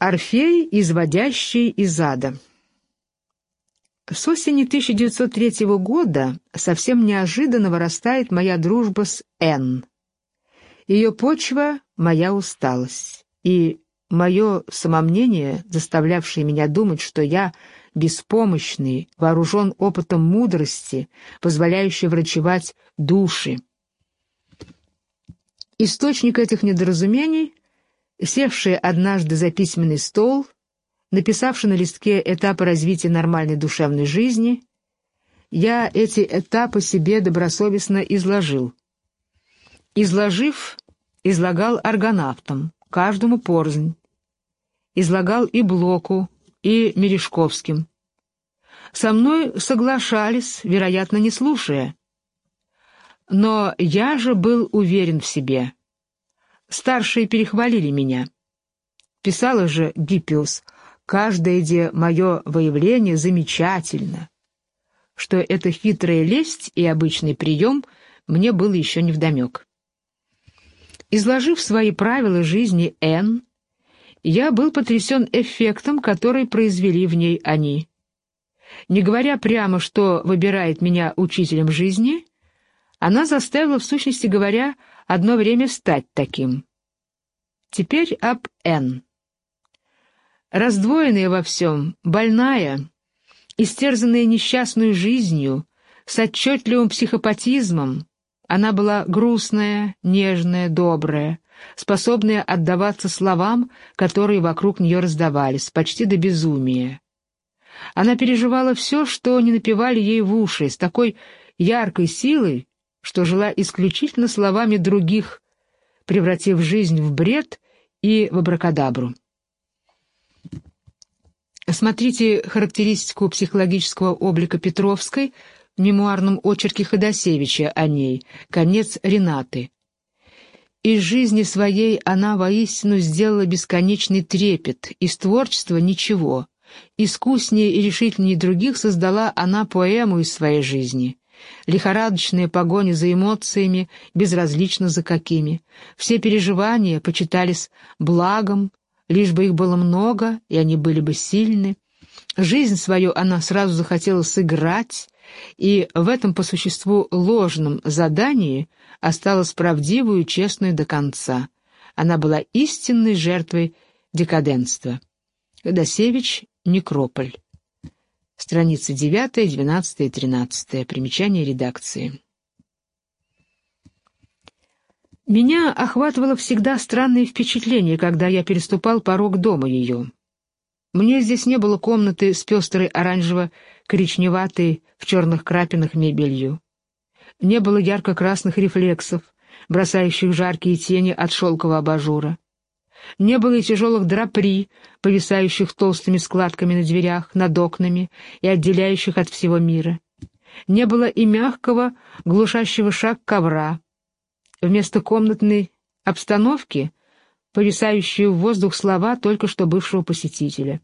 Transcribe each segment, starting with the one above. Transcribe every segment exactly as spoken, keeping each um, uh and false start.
Орфей, изводящий из ада. С осени тысяча девятьсот третьего года совсем неожиданно вырастает моя дружба с Н. Ее почва — моя усталость, и мое самомнение, заставлявшее меня думать, что я беспомощный, вооружен опытом мудрости, позволяющий врачевать души. Источник этих недоразумений, севший однажды за письменный стол, написавший на листке этапы развития нормальной душевной жизни, я эти этапы себе добросовестно изложил. Изложив, излагал аргонавтам, каждому порознь. Излагал и Блоку, и Мережковским. Со мной соглашались, вероятно, не слушая. Но я же был уверен в себе. Старшие перехвалили меня. Писала же Гиппиус: «Каждое де мое выявление замечательно». Что это хитрая лесть и обычный прием, мне было еще невдомек. Изложив свои правила жизни Н, я был потрясен эффектом, который произвели в ней они. Не говоря прямо, что выбирает меня учителем жизни, она заставила, в сущности говоря, одно время стать таким. Теперь об Н. Раздвоенная во всем, больная, истерзанная несчастной жизнью, с отчетливым психопатизмом, она была грустная, нежная, добрая, способная отдаваться словам, которые вокруг нее раздавались, почти до безумия. Она переживала все, что не напевали ей в уши, с такой яркой силой, что жила исключительно словами других, превратив жизнь в бред и в абракадабру. Смотрите характеристику психологического облика Петровской в мемуарном очерке Ходосевича о ней, конец Ренаты. Из жизни своей она воистину сделала бесконечный трепет, из творчества ничего. Искуснее и решительнее других создала она поэму из своей жизни. Лихорадочная погоня за эмоциями, безразлично за какими. Все переживания почитались благом, лишь бы их было много, и они были бы сильны. Жизнь свою она сразу захотела сыграть, и в этом по существу ложном задании осталась правдивую и честную до конца. Она была истинной жертвой декаденства. Ходосевич, Некрополь. Страницы девятая, двенадцатая и тринадцатая. Примечание редакции. Меня охватывало всегда странное впечатление, когда я переступал порог дома ее. Мне здесь не было комнаты с пестрой оранжево-коричневатой в черных крапинах мебелью. Не было ярко-красных рефлексов, бросающих жаркие тени от шелкового абажура. Не было и тяжелых драпри, повисающих толстыми складками на дверях, над окнами и отделяющих от всего мира. Не было и мягкого, глушащего шаг ковра. Вместо комнатной обстановки повисающие в воздух слова только что бывшего посетителя.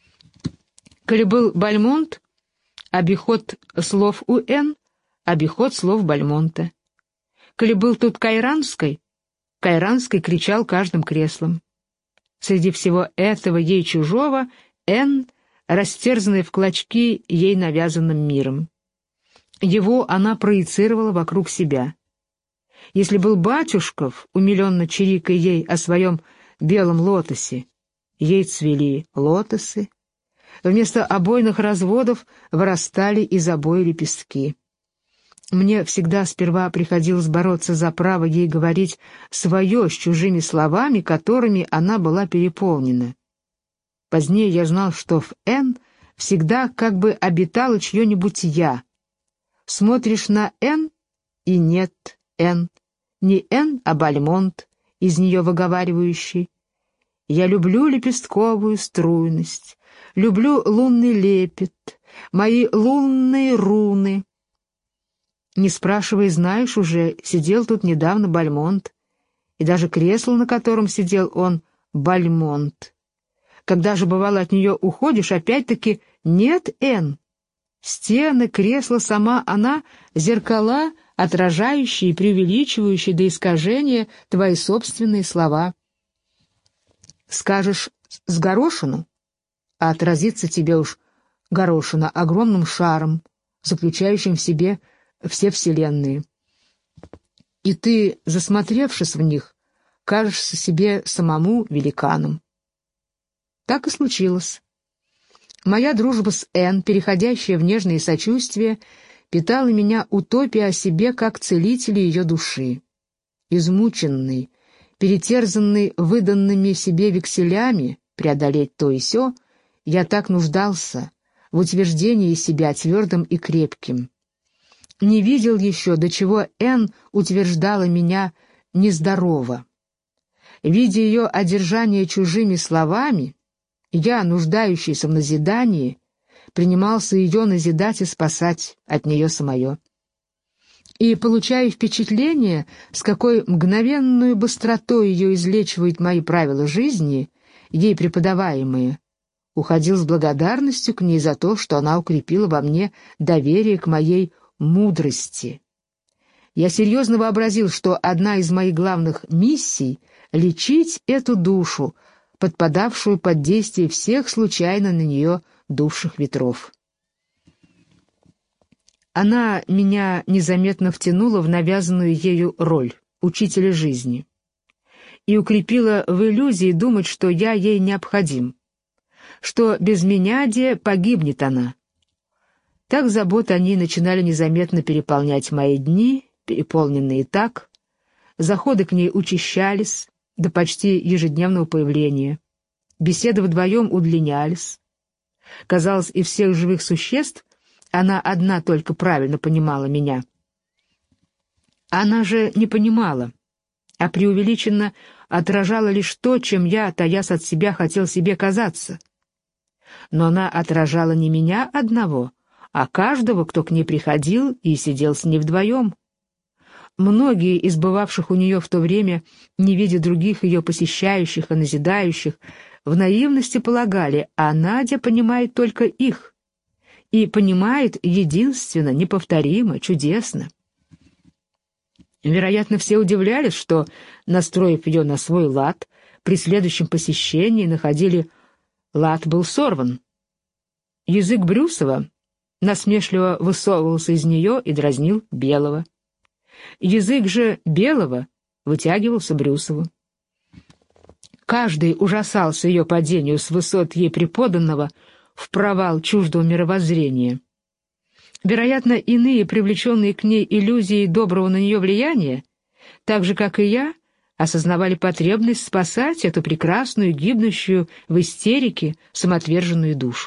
Коли был Бальмонт, обиход слов у Н, обиход слов Бальмонта. Коли был тут Кайранской, Кайранской кричал каждым креслом. Среди всего этого ей чужого Н, растерзанная в клочки ей навязанным миром. Его она проецировала вокруг себя. Если был Батюшков, умиленно чирикая ей о своем белом лотосе, ей цвели лотосы. Вместо обойных разводов вырастали из обои лепестки. Мне всегда сперва приходилось бороться за право ей говорить свое с чужими словами, которыми она была переполнена. Позднее я знал, что в Н всегда как бы обитало чье-нибудь «я». Смотришь на Н, и нет Н. Не Н, а Бальмонт, из нее выговаривающий. Я люблю лепестковую струйность, люблю лунный лепет, мои лунные руны. Не спрашивай, знаешь уже, сидел тут недавно Бальмонт, и даже кресло, на котором сидел он, Бальмонт. Когда же, бывало, от нее уходишь, опять-таки нет Н. Стены, кресло, сама она, зеркала, отражающие и преувеличивающие до искажения твои собственные слова. Скажешь с горошину, а отразится тебе уж горошина огромным шаром, заключающим в себе все вселенные. И ты, засмотревшись в них, кажешься себе самому великаном. Так и случилось. Моя дружба с Энн, переходящая в нежные сочувствия, питала меня утопией о себе как целителе ее души. Измученный, перетерзанный выданными себе векселями преодолеть то и сё, я так нуждался в утверждении себя твердым и крепким. Не видел еще, до чего Энн утверждала меня нездорово. Видя ее одержание чужими словами, я, нуждающийся в назидании, принимался ее назидать и спасать от нее самое. И, получая впечатление, с какой мгновенную быстротой ее излечивают мои правила жизни, ей преподаваемые, уходил с благодарностью к ней за то, что она укрепила во мне доверие к моей мудрости. Я серьезно вообразил, что одна из моих главных миссий — лечить эту душу, подпадавшую под действие всех случайно на нее дувших ветров. Она меня незаметно втянула в навязанную ею роль учителя жизни и укрепила в иллюзии думать, что я ей необходим, что без меня де погибнет она. Так заботы о ней начинали незаметно переполнять мои дни, переполненные так, заходы к ней учащались до почти ежедневного появления, беседы вдвоем удлинялись. Казалось, из всех живых существ она одна только правильно понимала меня. Она же не понимала, а преувеличенно отражала лишь то, чем я, таясь от себя, хотел себе казаться. Но она отражала не меня одного, а каждого, кто к ней приходил и сидел с ней вдвоем. Многие из бывавших у нее в то время, не видя других ее посещающих и назидающих, в наивности полагали, а Надя понимает только их. И понимает единственно, неповторимо, чудесно. Вероятно, все удивлялись, что, настроив ее на свой лад, при следующем посещении находили, лад был сорван. Язык Брюсова насмешливо высовывался из нее и дразнил Белого. Язык же Белого вытягивался Брюсову. Каждый ужасался ее падению с высот ей преподанного в провал чуждого мировоззрения. Вероятно, иные, привлеченные к ней иллюзией доброго на нее влияния, так же, как и я, осознавали потребность спасать эту прекрасную, гибнущую в истерике самоотверженную душу.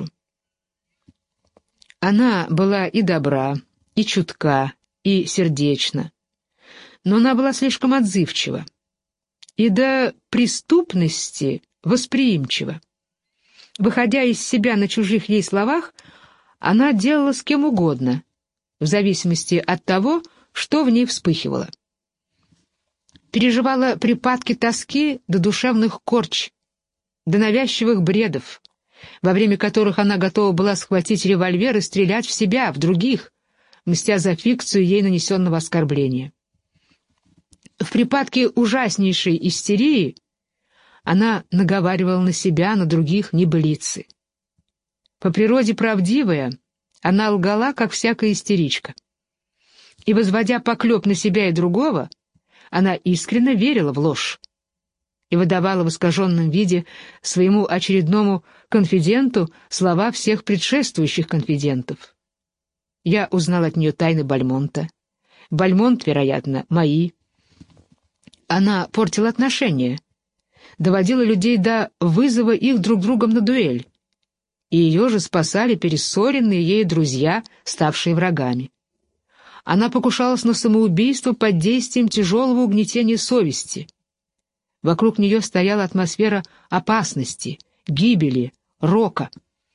Она была и добра, и чутка, и сердечна, но она была слишком отзывчива и до преступности восприимчива. Выходя из себя на чужих ей словах, она делала с кем угодно, в зависимости от того, что в ней вспыхивало. Переживала припадки тоски до душевных корч, до навязчивых бредов, во время которых она готова была схватить револьвер и стрелять в себя, в других, мстя за фикцию ей нанесенного оскорбления. В припадке ужаснейшей истерии она наговаривала на себя, на других небылицы. По природе правдивая, она лгала, как всякая истеричка. И, возводя поклеп на себя и другого, она искренне верила в ложь и выдавала в искаженном виде своему очередному конфиденту слова всех предшествующих конфидентов. Я узнал от нее тайны Бальмонта. Бальмонт, вероятно, мои. Она портила отношения, доводила людей до вызова их друг другом на дуэль, и ее же спасали перессоренные ей друзья, ставшие врагами. Она покушалась на самоубийство под действием тяжелого угнетения совести. Вокруг нее стояла атмосфера опасности, гибели, рока.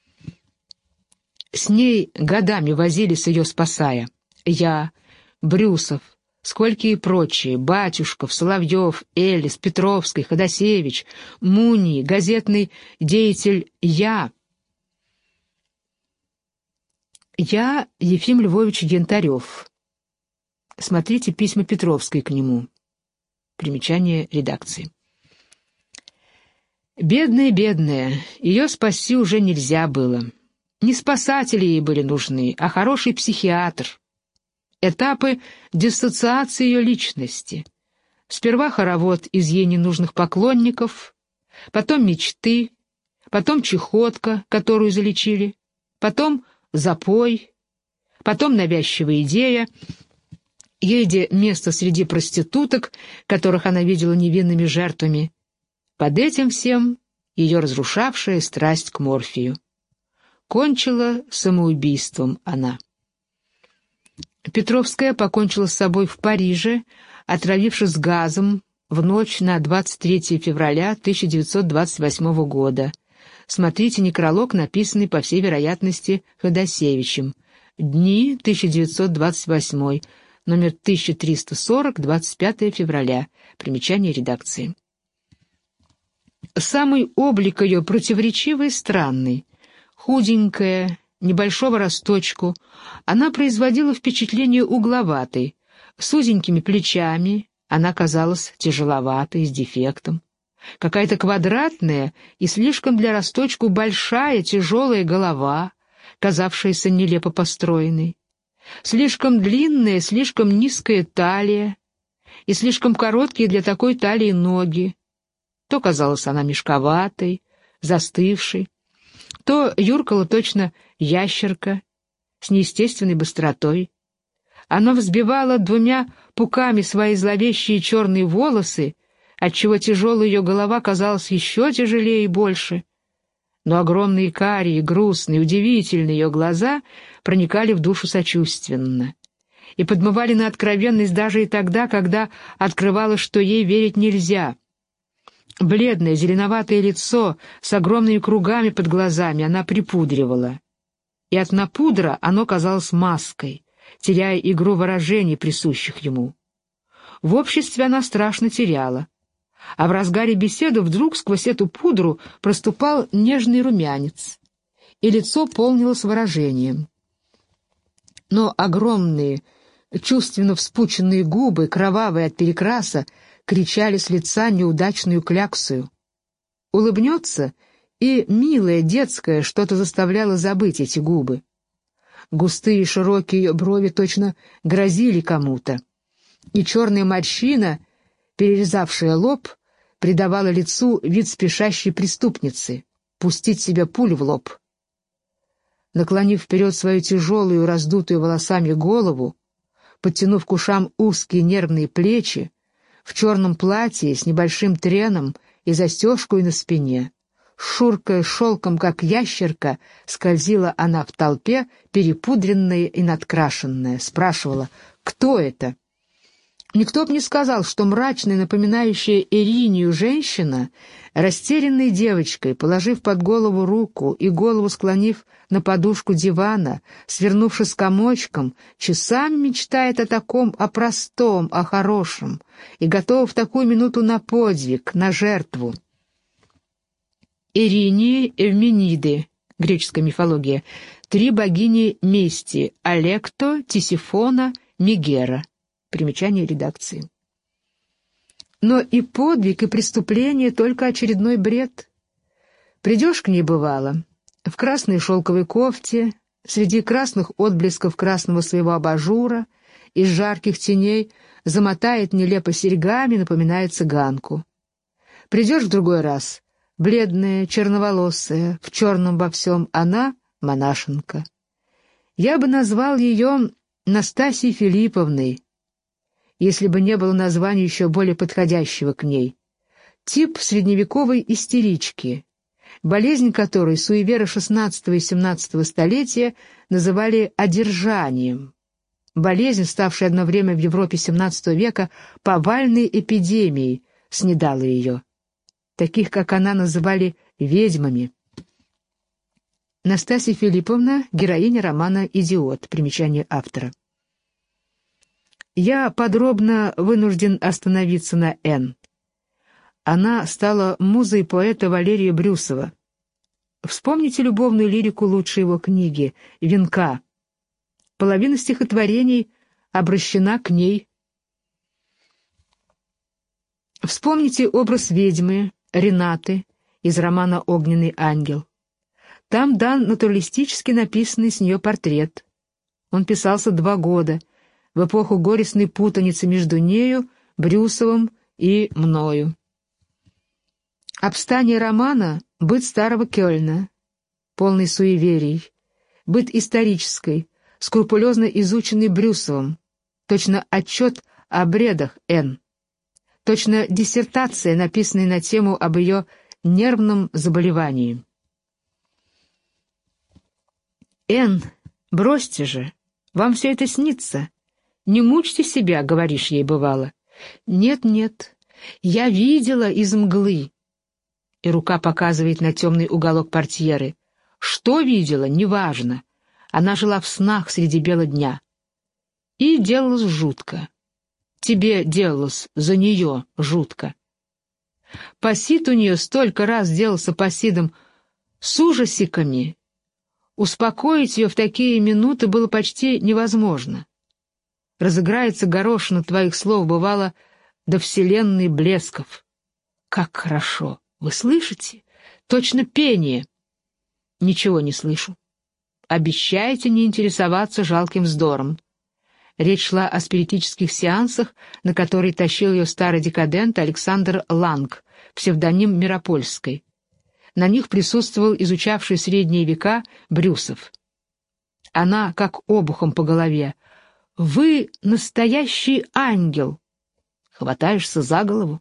С ней годами возились ее спасая. Я, Брюсов, сколько и прочие, Батюшков, Соловьев, Элис, Петровский, Ходосевич, Муний, газетный деятель я. Я Ефим Львович Янтарев. Смотрите письма Петровской к нему. Примечание редакции. Бедная-бедная, ее спасти уже нельзя было. Не спасатели ей были нужны, а хороший психиатр. Этапы диссоциации ее личности. Сперва хоровод из ей ненужных поклонников, потом мечты, потом чехотка, которую залечили, потом запой, потом навязчивая идея, ей место среди проституток, которых она видела невинными жертвами. Под этим всем ее разрушавшая страсть к морфию. Кончила самоубийством она. Петровская покончила с собой в Париже, отравившись газом в ночь на двадцать третье февраля тысяча девятьсот двадцать восьмого года. Смотрите некролог, написанный, по всей вероятности, Ходосевичем. Дни, тысяча девятьсот двадцать восьмой, номер тысяча триста сорок, двадцать пятое февраля. Примечание редакции. Самый облик ее противоречивый и странный. Худенькая, небольшого росточку, она производила впечатление угловатой, с узенькими плечами, она казалась тяжеловатой, с дефектом. Какая-то квадратная и слишком для росточку большая тяжелая голова, казавшаяся нелепо построенной. Слишком длинная, слишком низкая талия и слишком короткие для такой талии ноги. То казалась она мешковатой, застывшей, то юркала точно ящерка с неестественной быстротой. Она взбивала двумя пуками свои зловещие черные волосы, отчего тяжелая ее голова казалась еще тяжелее и больше. Но огромные карие, грустные, удивительные ее глаза проникали в душу сочувственно и подмывали на откровенность даже и тогда, когда открывалось, что ей верить нельзя. Бледное зеленоватое лицо с огромными кругами под глазами она припудривала, и от напудра оно казалось маской, теряя игру выражений, присущих ему. В обществе она страшно теряла, а в разгаре беседы вдруг сквозь эту пудру проступал нежный румянец, и лицо полнилось выражением. Но огромные, чувственно вспученные губы, кровавые от перекраса, кричали с лица неудачную кляксую. Улыбнется, и милое, детское что-то заставляло забыть эти губы. Густые широкие ее брови точно грозили кому-то, и черная морщина, перерезавшая лоб, придавала лицу вид спешащей преступницы — пустить себе пулю в лоб. Наклонив вперед свою тяжелую, раздутую волосами голову, подтянув к ушам узкие нервные плечи, в черном платье с небольшим треном и застежкой на спине, шуркая шелком, как ящерка, скользила она в толпе, перепудренная и надкрашенная, спрашивала: «Кто это?» Никто б не сказал, что мрачная, напоминающая Иринию женщина, растерянной девочкой, положив под голову руку и голову склонив на подушку дивана, свернувшись комочком, часами мечтает о таком, о простом, о хорошем, и готова в такую минуту на подвиг, на жертву. Иринии Эвмениды, греческая мифология, три богини мести — Алекто, Тисифона, Мегера. Примечание редакции. Но и подвиг, и преступление — только очередной бред. Придешь к ней, бывало, в красной шелковой кофте, среди красных отблесков красного своего абажура, из жарких теней замотает нелепо серьгами, напоминая цыганку. Придешь в другой раз, бледная, черноволосая, в черном во всем, она — монашенка. Я бы назвал ее Настасьей Филипповной, если бы не было названия еще более подходящего к ней. Тип средневековой истерички, болезнь которой суеверы шестнадцатого и семнадцатого столетия называли одержанием. Болезнь, ставшая одно время в Европе семнадцатого века повальной эпидемией, снедала ее. Таких, как она, называли ведьмами. Настасья Филипповна — героиня романа «Идиот». Примечание автора. Я подробно вынужден остановиться на Н. Она стала музой поэта Валерия Брюсова. Вспомните любовную лирику лучшей его книги «Венка». Половина стихотворений обращена к ней. Вспомните образ ведьмы, Ренаты, из романа «Огненный ангел». Там дан натуралистически написанный с нее портрет. Он писался два года, в эпоху горестной путаницы между нею, Брюсовым и мною. Обстание романа — быт старого Кёльна, полный суеверий, быт исторической, скрупулезно изученный Брюсовым, точно отчет о бредах Н, точно диссертация, написанная на тему об ее нервном заболевании. «Н, бросьте же, вам все это снится. Не мучьте себя», — говоришь ей бывало. «Нет-нет, я видела из мглы». И рука показывает на темный уголок портьеры. Что видела, неважно. Она жила в снах среди бела дня. И делалось жутко. Тебе делалось за нее жутко. Пасид у нее столько раз делался пасидом с ужасиками. Успокоить ее в такие минуты было почти невозможно. Разыграется горошина твоих слов, бывало, до вселенной блесков. Как хорошо! Вы слышите? Точно пение. Ничего не слышу. Обещайте не интересоваться жалким вздором. Речь шла о спиритических сеансах, на которые тащил ее старый декадент Александр Ланг, псевдоним Миропольской. На них присутствовал изучавший средние века Брюсов. Она, как обухом по голове: «Вы настоящий ангел!» Хватаешься за голову.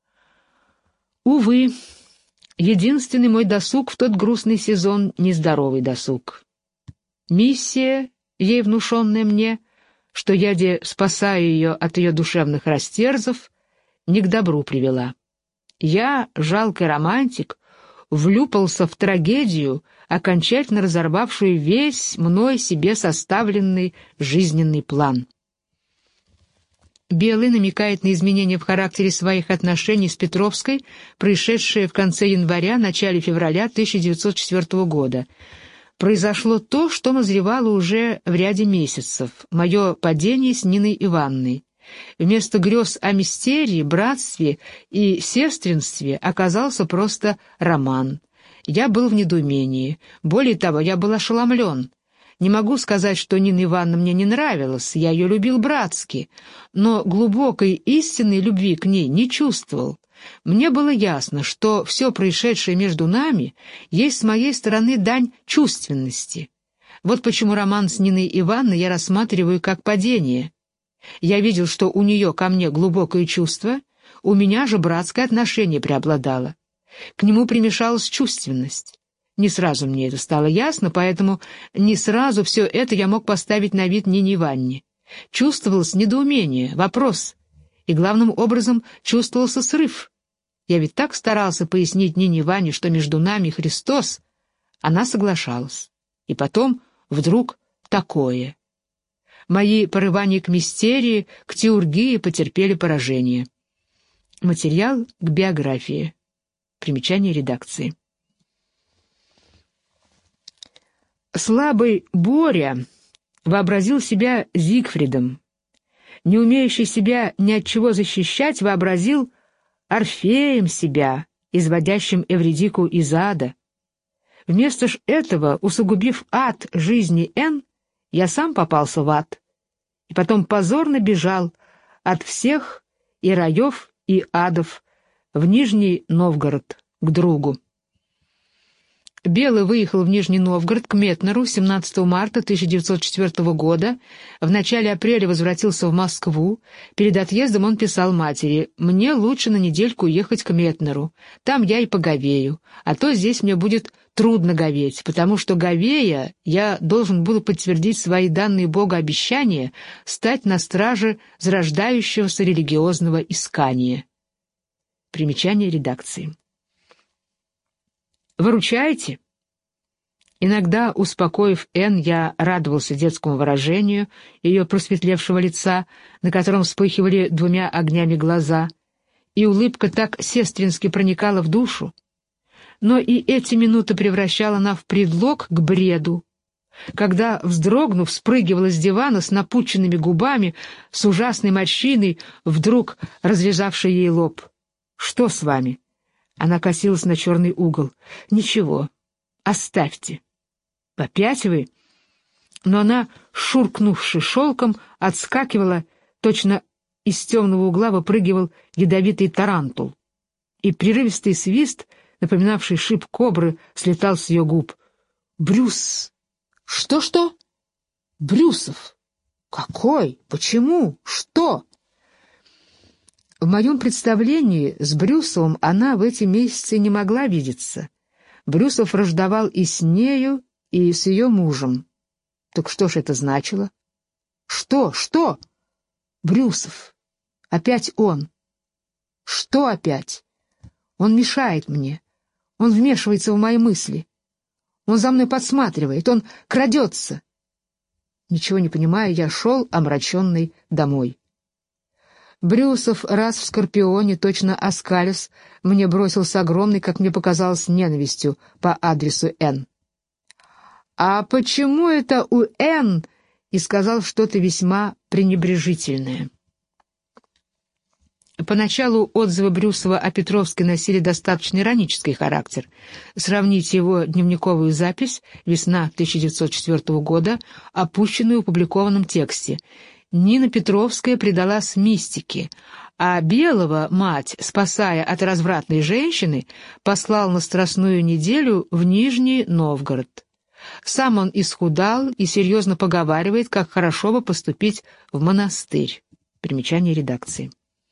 Увы, единственный мой досуг в тот грустный сезон — нездоровый досуг. Миссия, ей внушенная мне, что я де спасаю ее от ее душевных растерзов, не к добру привела. Я, жалкий романтик, влюпался в трагедию, окончательно разорвавшую весь мной себе составленный жизненный план. Белый намекает на изменения в характере своих отношений с Петровской, происшедшие в конце января, начале февраля тысяча девятьсот четвёртого года. Произошло то, что назревало уже в ряде месяцев — мое падение с Ниной Ивановной. Вместо грез о мистерии, братстве и сестринстве оказался просто роман. Я был в недоумении. Более того, я был ошеломлен. Не могу сказать, что Нина Ивановна мне не нравилась, я ее любил братски, но глубокой истинной любви к ней не чувствовал. Мне было ясно, что все происшедшее между нами есть с моей стороны дань чувственности. Вот почему роман с Ниной Ивановной я рассматриваю как падение. Я видел, что у нее ко мне глубокое чувство, у меня же братское отношение преобладало. К нему примешалась чувственность. Не сразу мне это стало ясно, поэтому не сразу все это я мог поставить на вид Нине Ивановне. Чувствовалось недоумение, вопрос, и главным образом чувствовался срыв. Я ведь так старался пояснить Нине Ивановне, что между нами Христос. Она соглашалась. И потом вдруг такое. Мои порывания к мистерии, к теургии потерпели поражение. Материал к биографии. Примечание редакции. Слабый Боря вообразил себя Зигфридом. Не умеющий себя ни от чего защищать, вообразил Орфеем себя, изводящим Эвридику из ада. Вместо ж этого, усугубив ад жизни Н, я сам попался в ад, и потом позорно бежал от всех и раев, и адов в Нижний Новгород к другу. Белый выехал в Нижний Новгород к Метнеру семнадцатого марта тысяча девятьсот четвёртого года, в начале апреля возвратился в Москву. Перед отъездом он писал матери: «Мне лучше на недельку ехать к Метнеру, там я и поговею, а то здесь мне будет трудно говеть, потому что, говея, я должен был подтвердить свои данные Богу обещания стать на страже зарождающегося религиозного искания». Примечание редакции. «Выручайте!» Иногда, успокоив Н, я радовался детскому выражению ее просветлевшего лица, на котором вспыхивали двумя огнями глаза, и улыбка так сестрински проникала в душу. Но и эти минуты превращала она в предлог к бреду, когда, вздрогнув, спрыгивала с дивана с напученными губами, с ужасной морщиной, вдруг разрезавшей ей лоб. «Что с вами?» Она косилась на черный угол. «Ничего, оставьте». «Опять вы?» Но она, шуркнувши шелком, отскакивала, точно из темного угла выпрыгивал ядовитый тарантул. И прерывистый свист, напоминавший шип кобры, слетал с ее губ. «Брюс!» «Что-что?» «Брюсов!» «Какой? Почему? Что?» В моем представлении с Брюсовым она в эти месяцы не могла видеться. Брюсов враждовал и с нею, и с ее мужем. Так что ж это значило? Что? Что? Брюсов. Опять он. Что опять? Он мешает мне. Он вмешивается в мои мысли. Он за мной подсматривает. Он крадется. Ничего не понимая, я шел, омраченный, домой. Брюсов, раз в Скорпионе, точно оскалясь, мне бросил с огромной, как мне показалось, ненавистью по адресу Н. «А почему это у Н?» и сказал что-то весьма пренебрежительное. Поначалу отзывы Брюсова о Петровске носили достаточно иронический характер. Сравните его дневниковую запись «Весна тысяча девятьсот четвёртого года», опущенную в опубликованном тексте. Нина Петровская предалась мистике, а Белого мать, спасая от развратной женщины, послал на страстную неделю в Нижний Новгород. Сам он исхудал и серьезно поговаривает, как хорошо бы поступить в монастырь. Примечание редакции.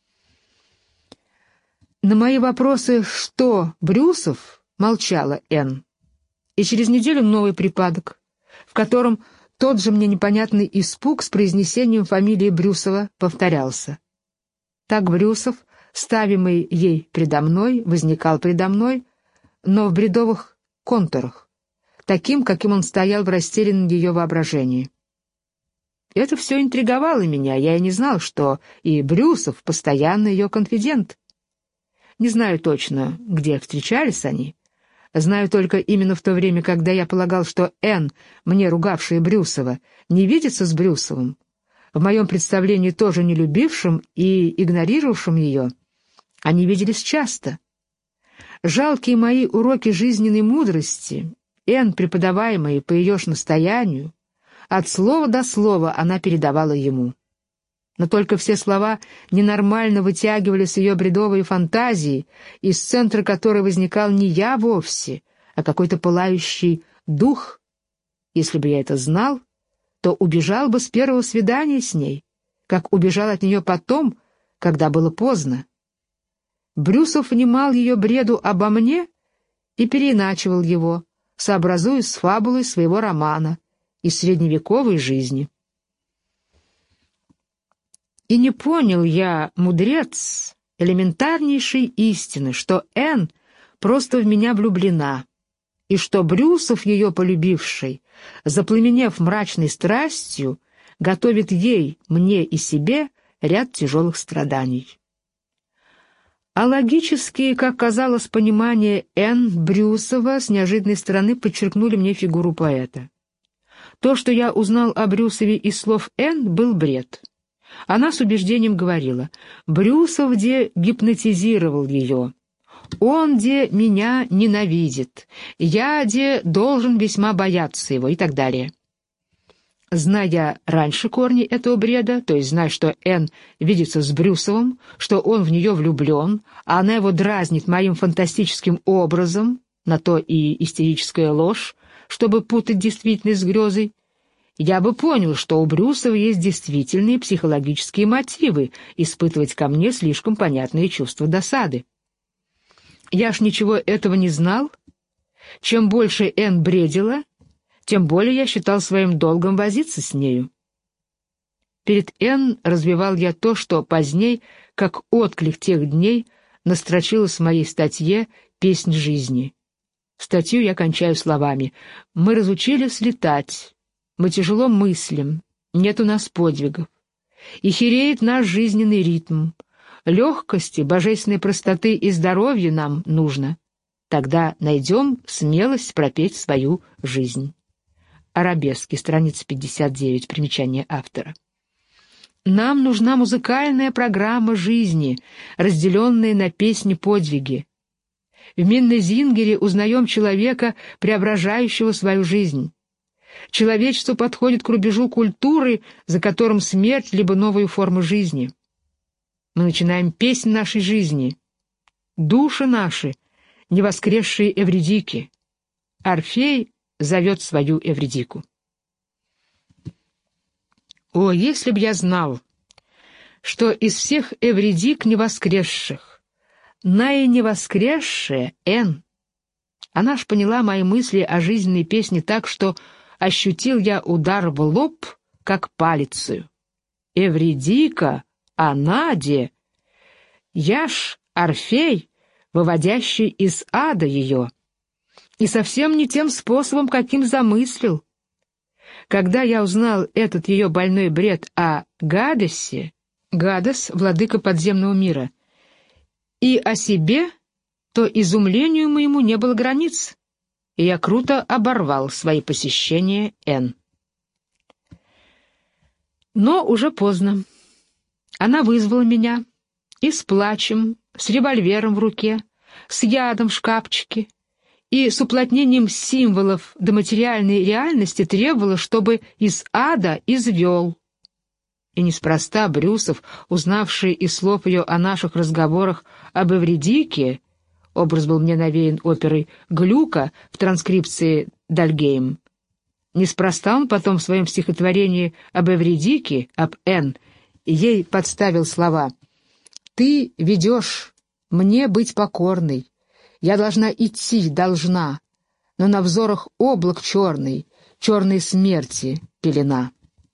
На мои вопросы «что, Брюсов?» молчала Н. И через неделю новый припадок, в котором тот же мне непонятный испуг с произнесением фамилии Брюсова повторялся. Так Брюсов, ставимый ей предо мной, возникал предо мной, но в бредовых контурах, таким, каким он стоял в растерянном ее воображении. Это все интриговало меня, я и не знал, что и Брюсов постоянно ее конфидент. Не знаю точно, где встречались они. Знаю только именно в то время, когда я полагал, что Н, мне ругавшая Брюсова, не видится с Брюсовым, в моем представлении тоже не любившим и игнорировавшим ее, они виделись часто. Жалкие мои уроки жизненной мудрости, Н, преподаваемые по ее ж настоянию, от слова до слова она передавала ему. Но только все слова ненормально вытягивали с ее бредовой фантазии, из центра которой возникал не я вовсе, а какой-то пылающий дух. Если бы я это знал, то убежал бы с первого свидания с ней, как убежал от нее потом, когда было поздно. Брюсов внимал ее бреду обо мне и переиначивал его, сообразуясь с фабулой своего романа из средневековой жизни. И не понял я, мудрец, элементарнейшей истины, что Н просто в меня влюблена, и что Брюсов, ее полюбивший, запламенев мрачной страстью, готовит ей, мне и себе ряд тяжелых страданий. А логические, как казалось, понимание Н. Брюсова с неожиданной стороны подчеркнули мне фигуру поэта. То, что я узнал о Брюсове из слов Н., был бред. Она с убеждением говорила: «Брюсов де гипнотизировал ее. Он де меня ненавидит. Я де должен весьма бояться его» и так далее. Зная раньше корни этого бреда, то есть зная, что Н видится с Брюсовым, что он в нее влюблен, а она его дразнит моим фантастическим образом, на то и истерическая ложь, чтобы путать действительность с грезой, я бы понял, что у Брюсова есть действительные психологические мотивы испытывать ко мне слишком понятные чувства досады. Я ж ничего этого не знал. Чем больше Н бредила, тем более я считал своим долгом возиться с нею. Перед Н развивал я то, что поздней, как отклик тех дней, настрочилось в моей статье «Песнь жизни». Статью я кончаю словами: «Мы разучились летать, мы тяжело мыслим, нет у нас подвигов, и хереет наш жизненный ритм. Легкости, божественной простоты и здоровья нам нужно. Тогда найдем смелость пропеть свою жизнь». Арабески, страница пятьдесят девять, примечание автора. Нам нужна музыкальная программа жизни, разделенная на песни-подвиги. В Миннезингере узнаем человека, преображающего свою жизнь. Человечество подходит к рубежу культуры, за которым смерть либо новые формы жизни. Мы начинаем песнь нашей жизни. Души наши, невоскресшие Эвридики. Орфей зовет свою Эвридику. О, если б я знал, что из всех Эвридик невоскресших, наиневоскресшая Н. Она ж поняла мои мысли о жизненной песне так, что ощутил я удар в лоб, как палицею. Эвридика, Анаде, я ж Орфей, выводящий из ада ее, и совсем не тем способом, каким замыслил. Когда я узнал этот ее больной бред о Гадесе, Гадес — владыка подземного мира, и о себе, то изумлению моему не было границ, и я круто оборвал свои посещения Н. Но уже поздно. Она вызвала меня и с плачем, с револьвером в руке, с ядом в шкафчике и с уплотнением символов до материальной реальности требовала, чтобы из ада извел. И неспроста Брюсов, узнавший из слов ее о наших разговорах об Эвридике, образ был мне навеян оперой Глюка в транскрипции Дальгейм, неспроста он потом в своем стихотворении об Эвридике, об Н, ей подставил слова: «Ты ведешь мне быть покорной, я должна идти, должна, но на взорах облак черный, черной смерти пелена».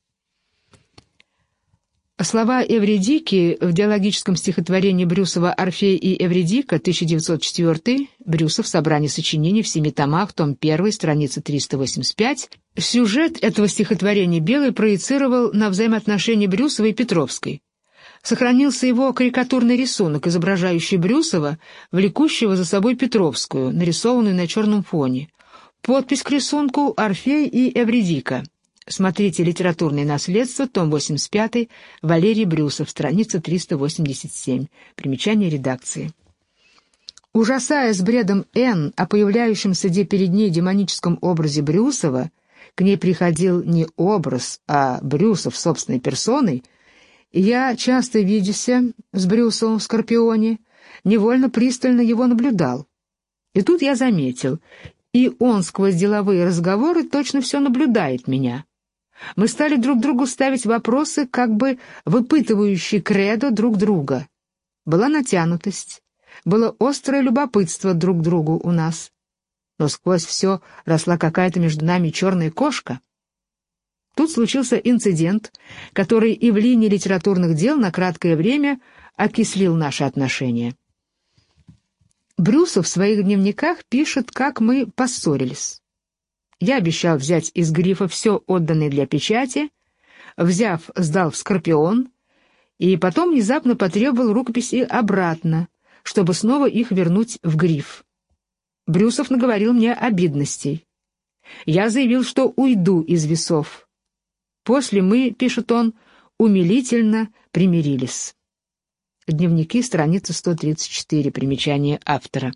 Слова Эвридики в диалогическом стихотворении Брюсова «Орфей и Эвридика», тысяча девятьсот четвёртый, Брюсов, собрание сочинений в семи томах, том первый, страница триста восемьдесят пять. Сюжет этого стихотворения Белый проецировал на взаимоотношения Брюсова и Петровской. Сохранился его карикатурный рисунок, изображающий Брюсова, влекущего за собой Петровскую, нарисованную на черном фоне. Подпись к рисунку «Орфей и Эвридика». Смотрите «Литературное наследство», том восемьдесят пятый, Валерий Брюсов, страница триста восемьдесят семь. Примечание редакции. Ужасаясь бредом Н о появляющемся де перед ней демоническом образе Брюсова, к ней приходил не образ, а Брюсов собственной персоной, я, часто видяся с Брюсовым в «Скорпионе», невольно пристально его наблюдал. И тут я заметил, и он сквозь деловые разговоры точно все наблюдает меня. Мы стали друг другу ставить вопросы, как бы выпытывающие кредо друг друга. Была натянутость, было острое любопытство друг к другу у нас. Но сквозь все росла какая-то между нами черная кошка. Тут случился инцидент, который и в линии литературных дел на краткое время окислил наши отношения. Брюсов в своих дневниках пишет, как мы поссорились. Я обещал взять из грифа все отданное для печати, взяв, сдал в «Скорпион», и потом внезапно потребовал рукописи обратно, чтобы снова их вернуть в гриф. Брюсов наговорил мне обидностей. Я заявил, что уйду из весов. После мы, пишет он, умилительно примирились. Дневники, страница сто тридцать четыре, примечание автора.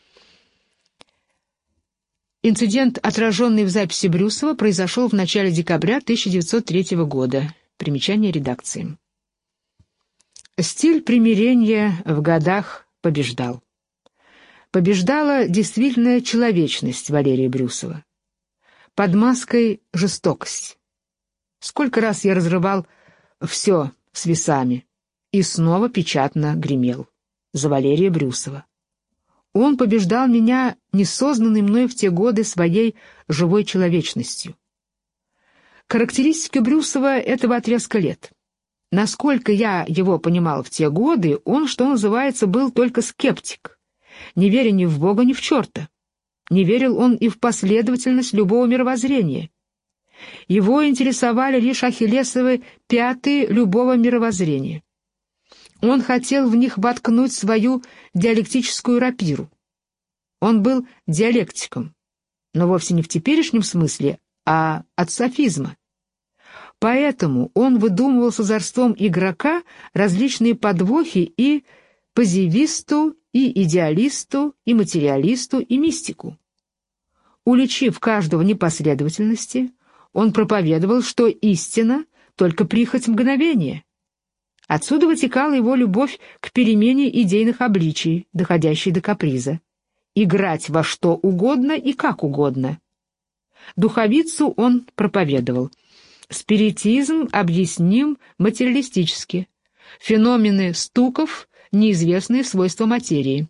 Инцидент, отраженный в записи Брюсова, произошел в начале декабря тысяча девятьсот третьего года. Примечание редакции. Стиль примирения в годах побеждал. Побеждала действительная человечность Валерия Брюсова. Под маской жестокость. Сколько раз я разрывал все с весами и снова печатно гремел. За Валерия Брюсова. Он побеждал меня, несознанной мной в те годы своей живой человечностью. Характеристики Брюсова этого отрезка лет. Насколько я его понимал в те годы, он, что называется, был только скептик, не веря ни в Бога, ни в черта. Не верил он и в последовательность любого мировоззрения. Его интересовали лишь ахиллесовы пяты любого мировоззрения. Он хотел в них воткнуть свою диалектическую рапиру. Он был диалектиком, но вовсе не в теперешнем смысле, а от софизма. Поэтому он выдумывал с озорством игрока различные подвохи и позивисту, и идеалисту, и материалисту, и мистику. Уличив каждого в непоследовательности, он проповедовал, что истина — только прихоть мгновения. Отсюда вытекала его любовь к перемене идейных обличий, доходящей до каприза. Играть во что угодно и как угодно. Духовицу он проповедовал. Спиритизм объясним материалистически. Феномены стуков — неизвестные свойства материи.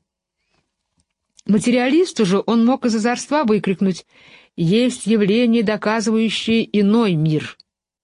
Материалисту же он мог из озорства выкрикнуть: «Есть явления, доказывающие иной мир».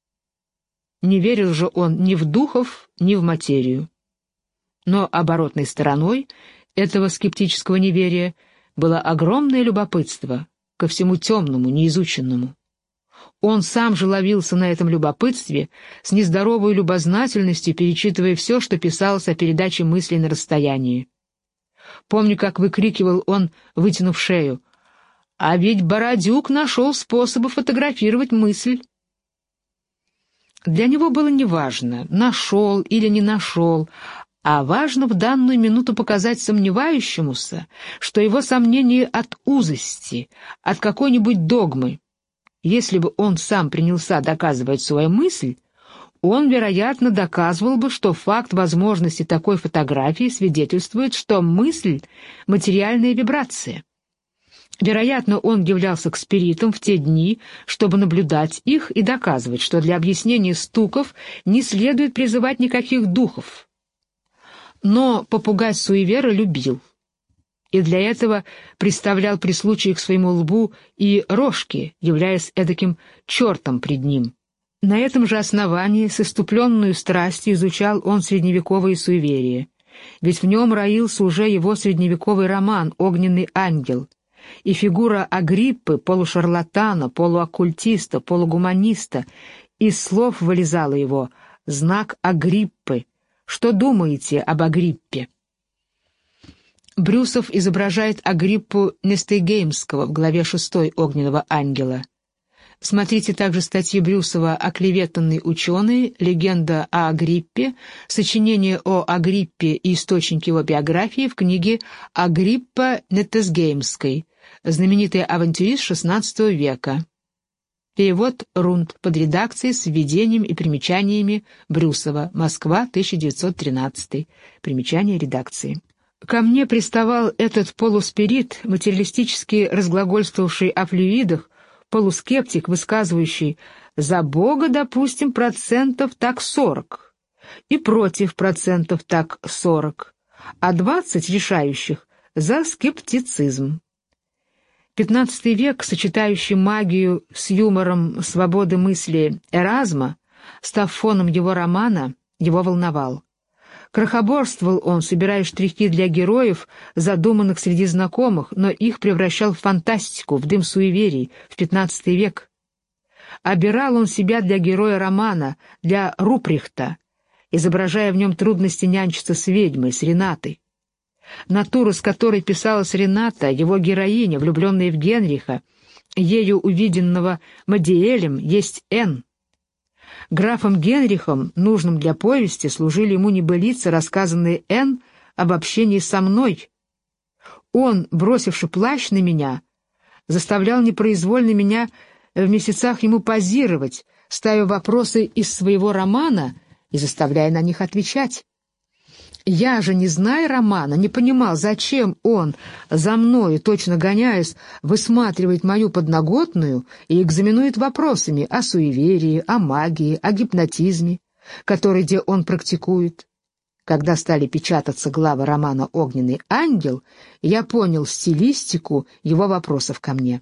Не верил же он ни в духов, ни в материю. Но оборотной стороной этого скептического неверия было огромное любопытство ко всему темному, неизученному. Он сам же ловился на этом любопытстве, с нездоровой любознательностью перечитывая все, что писалось о передаче мыслей на расстоянии. Помню, как выкрикивал он, вытянув шею: «А ведь Бородюк нашел способы фотографировать мысль». Для него было неважно, нашел или не нашел, а важно в данную минуту показать сомневающемуся, что его сомнение от узости, от какой-нибудь догмы. Если бы он сам принялся доказывать свою мысль, он, вероятно, доказывал бы, что факт возможности такой фотографии свидетельствует, что мысль — материальная вибрация. Вероятно, он являлся к спиритам в те дни, чтобы наблюдать их и доказывать, что для объяснения стуков не следует призывать никаких духов. Но попугать суеверы любил, и для этого приставлял при случае к своему лбу и рожки, являясь эдаким чертом пред ним. На этом же основании с исступленную страстью изучал он средневековые суеверия, ведь в нем роился уже его средневековый роман «Огненный ангел», и фигура Агриппы, полушарлатана, полуоккультиста, полугуманиста, из слов вылезала его «знак Агриппы». Что думаете об Агриппе? Брюсов изображает Агриппу Нестейгеймского в главе шестой «Огненного ангела». Смотрите также статьи Брюсова «Оклеветанный ученый», «Легенда о Агриппе», сочинение о Агриппе и источники его биографии в книге «Агриппа Неттесгеймской», знаменитый авантюрист шестнадцатого века. Перевод Рунд под редакцией с введением и примечаниями Брюсова. Москва, тысяча девятьсот тринадцатый. Примечание редакции. Ко мне приставал этот полуспирит, материалистически разглагольствовавший о флюидах, полускептик, высказывающий «за Бога, допустим, процентов так сорок, и против процентов так сорок, а двадцать решающих за скептицизм». Пятнадцатый век, сочетающий магию с юмором свободы мысли Эразма, став фоном его романа, его волновал. Крохоборствовал он, собирая штрихи для героев, задуманных среди знакомых, но их превращал в фантастику, в дым суеверий, в пятнадцатый век. Обирал он себя для героя романа, для Руприхта, изображая в нем трудности нянчиться с ведьмой, с Ренатой. Натура, с которой писалась Рената, его героиня, влюбленная в Генриха, ею увиденного Мадиэлем, есть Н. Графом Генрихом, нужным для повести, служили ему небылицы, рассказанные Н. об общении со мной. Он, бросивший плащ на меня, заставлял непроизвольно меня в месяцах ему позировать, ставя вопросы из своего романа и заставляя на них отвечать. Я же, не зная романа, не понимал, зачем он, за мною, точно гоняясь, высматривает мою подноготную и экзаменует вопросами о суеверии, о магии, о гипнотизме, который где он практикует. Когда стали печататься главы романа «Огненный ангел», я понял стилистику его вопросов ко мне.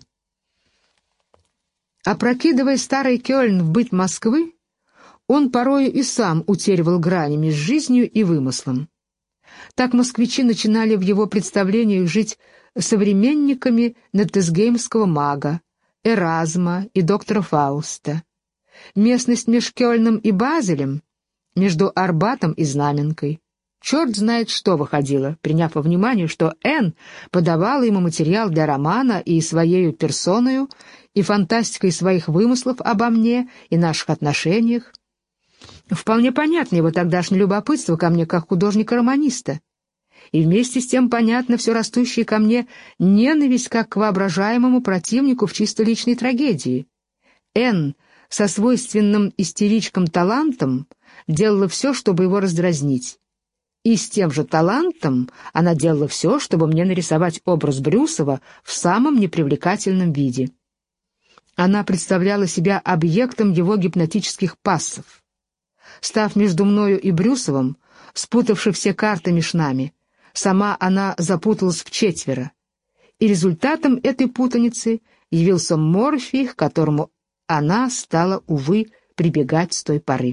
Опрокидывая старый Кёльн в быт Москвы, он порою и сам утеривал грани между жизнью и вымыслом. Так москвичи начинали в его представлениях жить современниками неттесгеймского мага, Эразма и доктора Фауста. Местность между Кёльном и Базелем, между Арбатом и Знаменкой. Черт знает, что выходило, приняв во внимание, что Н. подавала ему материал для романа и своею персоною, и фантастикой своих вымыслов обо мне и наших отношениях. Вполне понятно его тогдашнее любопытство ко мне как художника-романиста. и вместе с тем понятна все растущая ко мне ненависть как к воображаемому противнику в чисто личной трагедии. Энн со свойственным истеричкам талантом делала все, чтобы его раздразнить. И с тем же талантом она делала все, чтобы мне нарисовать образ Брюсова в самом непривлекательном виде. Она представляла себя объектом его гипнотических пассов. Став между мною и Брюсовым, спутавши все карты меж нами, сама она запуталась вчетверо, и результатом этой путаницы явился морфий, к которому она стала, увы, прибегать с той поры.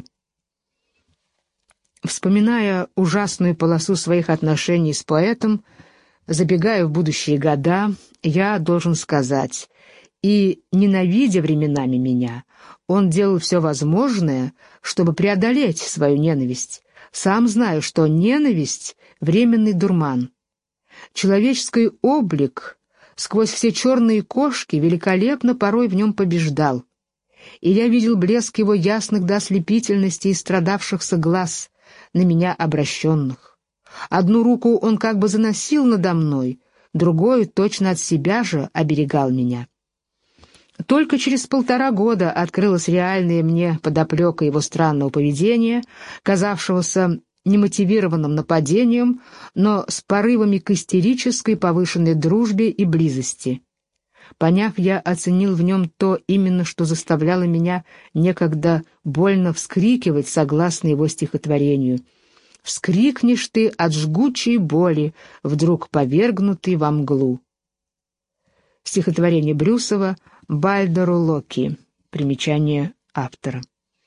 Вспоминая ужасную полосу своих отношений с поэтом, забегая в будущие года, я должен сказать, и, ненавидя временами меня, он делал все возможное, чтобы преодолеть свою ненависть, сам зная, что ненависть — временный дурман. Человеческий облик сквозь все черные кошки великолепно порой в нем побеждал, и я видел блеск его ясных до ослепительности и страдавшихся глаз, на меня обращенных. Одну руку он как бы заносил надо мной, другую точно от себя же оберегал меня. Только через полтора года открылась реальная мне подоплека его странного поведения, казавшегося немотивированным нападением, но с порывами к истерической повышенной дружбе и близости. Поняв, я оценил в нем то именно, что заставляло меня некогда больно вскрикивать согласно его стихотворению. «Вскрикнешь ты от жгучей боли, вдруг повергнутый во мглу». Стихотворение Брюсова «Бальдеру Локи». Примечание автора.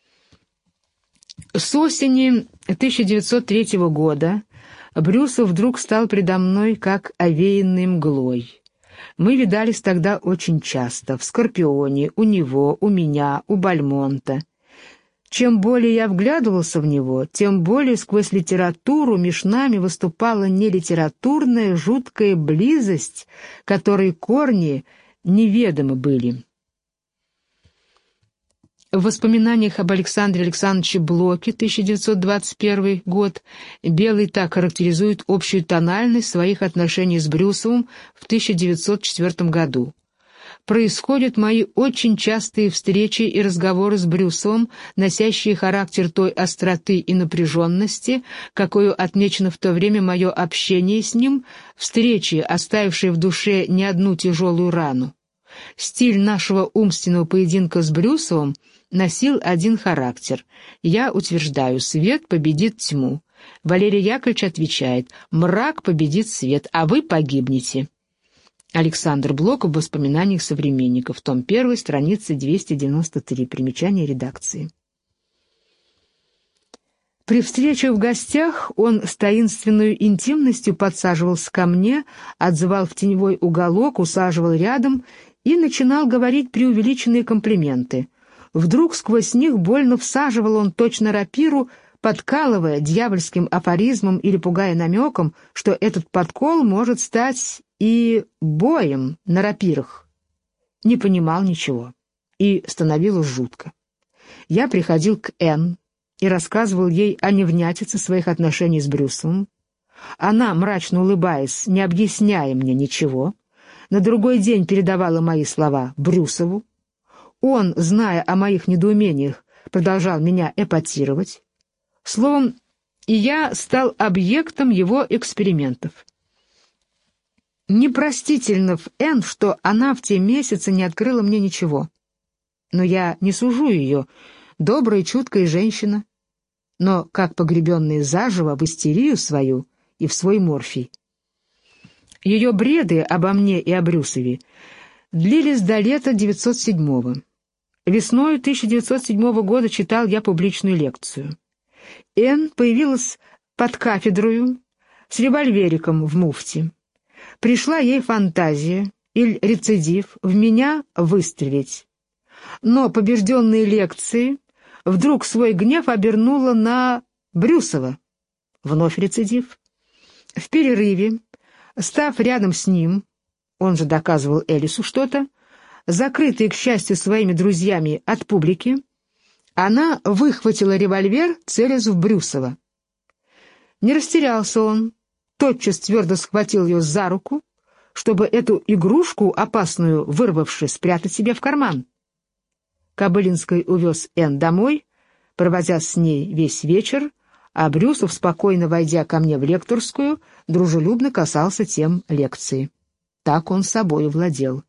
С осени тысяча девятьсот третьего года Брюсов вдруг стал предо мной как овеянный мглой. Мы видались тогда очень часто, в «Скорпионе», у него, у меня, у Бальмонта. Чем более я вглядывался в него, тем более сквозь литературу меж нами выступала нелитературная жуткая близость, которой корни неведомы были. В воспоминаниях об Александре Александровиче Блоке, тысяча девятьсот двадцать первый год, Белый так характеризует общую тональность своих отношений с Брюсовым в тысяча девятьсот четвёртом году. «Происходят мои очень частые встречи и разговоры с Брюсовым, носящие характер той остроты и напряженности, какую отмечено в то время мое общение с ним, встречи, оставившие в душе не одну тяжелую рану. Стиль нашего умственного поединка с Брюсовым носил один характер. Я утверждаю, свет победит тьму. Валерий Яковлевич отвечает, мрак победит свет, а вы погибнете». Александр Блок в воспоминаниях современников, том один, страница двести девяносто три, примечание редакции. При встречах в гостях он с таинственной интимностью подсаживался ко мне, отзывал в теневой уголок, усаживал рядом и начинал говорить преувеличенные комплименты. Вдруг сквозь них больно всаживал он точно рапиру, подкалывая дьявольским афоризмом или пугая намеком, что этот подкол может стать и боем на рапирах. Не понимал ничего, и становилось жутко. Я приходил к Энн и рассказывал ей о невнятице своих отношений с Брюсовым. Она, мрачно улыбаясь, не объясняя мне ничего, на другой день передавала мои слова Брюсову. Он, зная о моих недоумениях, продолжал меня эпатировать. Словом, и я стал объектом его экспериментов. Непростительно в Энн, что она в те месяцы не открыла мне ничего. Но я не сужу ее, добрая и чуткая женщина, но как погребенная заживо в истерию свою и в свой морфий. Ее бреды обо мне и о Брюсове длились до лета девятьсот седьмого. Весною тысяча девятьсот седьмого года читал я публичную лекцию. Энн появилась под кафедрою с револьвериком в муфте. Пришла ей фантазия или рецидив в меня выстрелить. Но побежденные лекции вдруг свой гнев обернула на Брюсова. Вновь рецидив. В перерыве, став рядом с ним, он же доказывал Элису что-то, закрытый, к счастью, своими друзьями от публики, она выхватила револьвер, целясь в Брюсова. Не растерялся он, тотчас твердо схватил ее за руку, чтобы эту игрушку, опасную вырвавши, спрятать себе в карман. Кобылинский увез Энн домой, проводя с ней весь вечер, а Брюсов, спокойно войдя ко мне в лекторскую, дружелюбно касался тем лекции. Так он собою владел.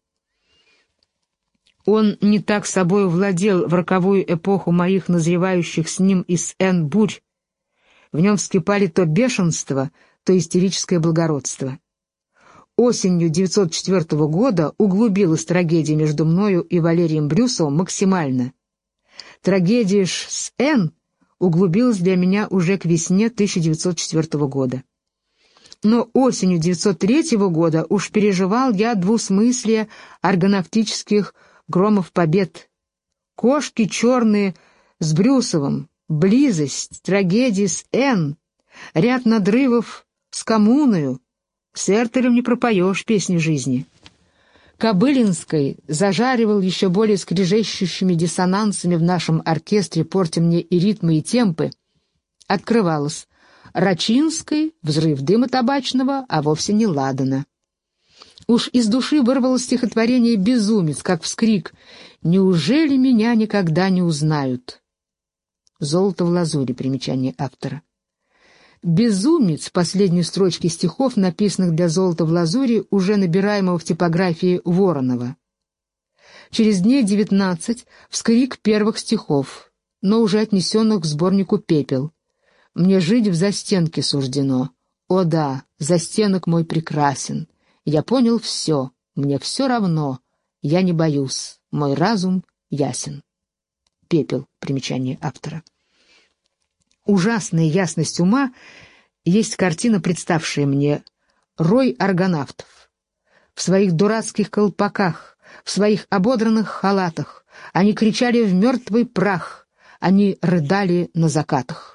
Он не так собою владел в роковую эпоху моих назревающих с ним и с Энн бурь. В нем вскипали то бешенство, то истерическое благородство. Осенью девятьсот четвёртого года углубилась трагедия между мною и Валерием Брюсовым максимально. Трагедия ж с Энн углубилась для меня уже к весне тысяча девятьсот четвёртого года. Но осенью девятьсот третьего года уж переживал я двусмыслие аргонавтических громов побед. Кошки черные с Брюсовым, близость, трагедии с Энн, ряд надрывов с коммуною. С Эртелем не пропоешь песни жизни. Кобылинский зажаривал еще более скрежещущими диссонансами в нашем оркестре, портя мне и ритмы, и темпы. Открывалось: Рачинской взрыв дыма табачного, а вовсе не ладана. Уж из души вырвалось стихотворение «Безумец», как вскрик: «Неужели меня никогда не узнают?» «Золото в лазури», примечание автора. «Безумец» — последние строчки стихов, написанных для «Золота в лазури», уже набираемого в типографии Воронова. Через дней девятнадцать вскрик первых стихов, но уже отнесенных к сборнику «Пепел». «Мне жить в застенке суждено. О да, застенок мой прекрасен. Я понял все, мне все равно. Я не боюсь, мой разум ясен». «Пепел», примечание автора. Ужасная ясность ума есть картина, представшая мне: рой аргонавтов. В своих дурацких колпаках, в своих ободранных халатах они кричали в мертвый прах, они рыдали на закатах.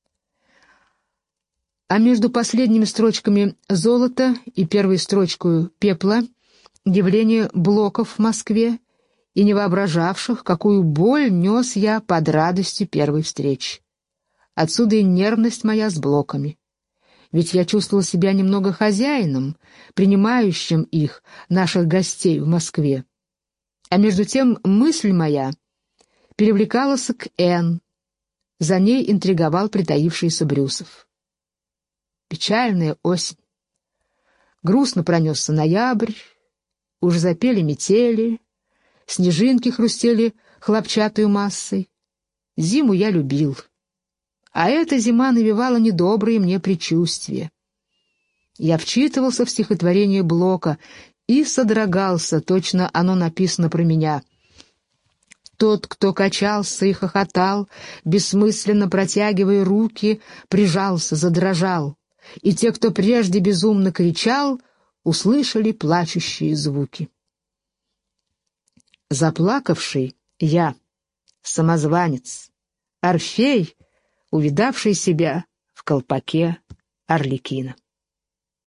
А между последними строчками «Золота» и первой строчкой «Пепла» явление блоков в Москве, и не воображавших, какую боль нес я под радостью первой встречи. Отсюда и нервность моя с блоками. Ведь я чувствовал себя немного хозяином, принимающим их, наших гостей в Москве. А между тем мысль моя перевлекалась к Энн. За ней интриговал притаившийся Брюсов. Печальная осень. Грустно пронесся ноябрь, уж запели метели, снежинки хрустели хлопчатой массой. Зиму я любил. А эта зима навевала недобрые мне предчувствия. Я вчитывался в стихотворение Блока и содрогался, точно оно написано про меня. Тот, кто качался и хохотал, бессмысленно протягивая руки, прижался, задрожал, и те, кто прежде безумно кричал, услышали плачущие звуки. Заплакавший я, самозванец, Орфей, увидавший себя в колпаке Арлекина.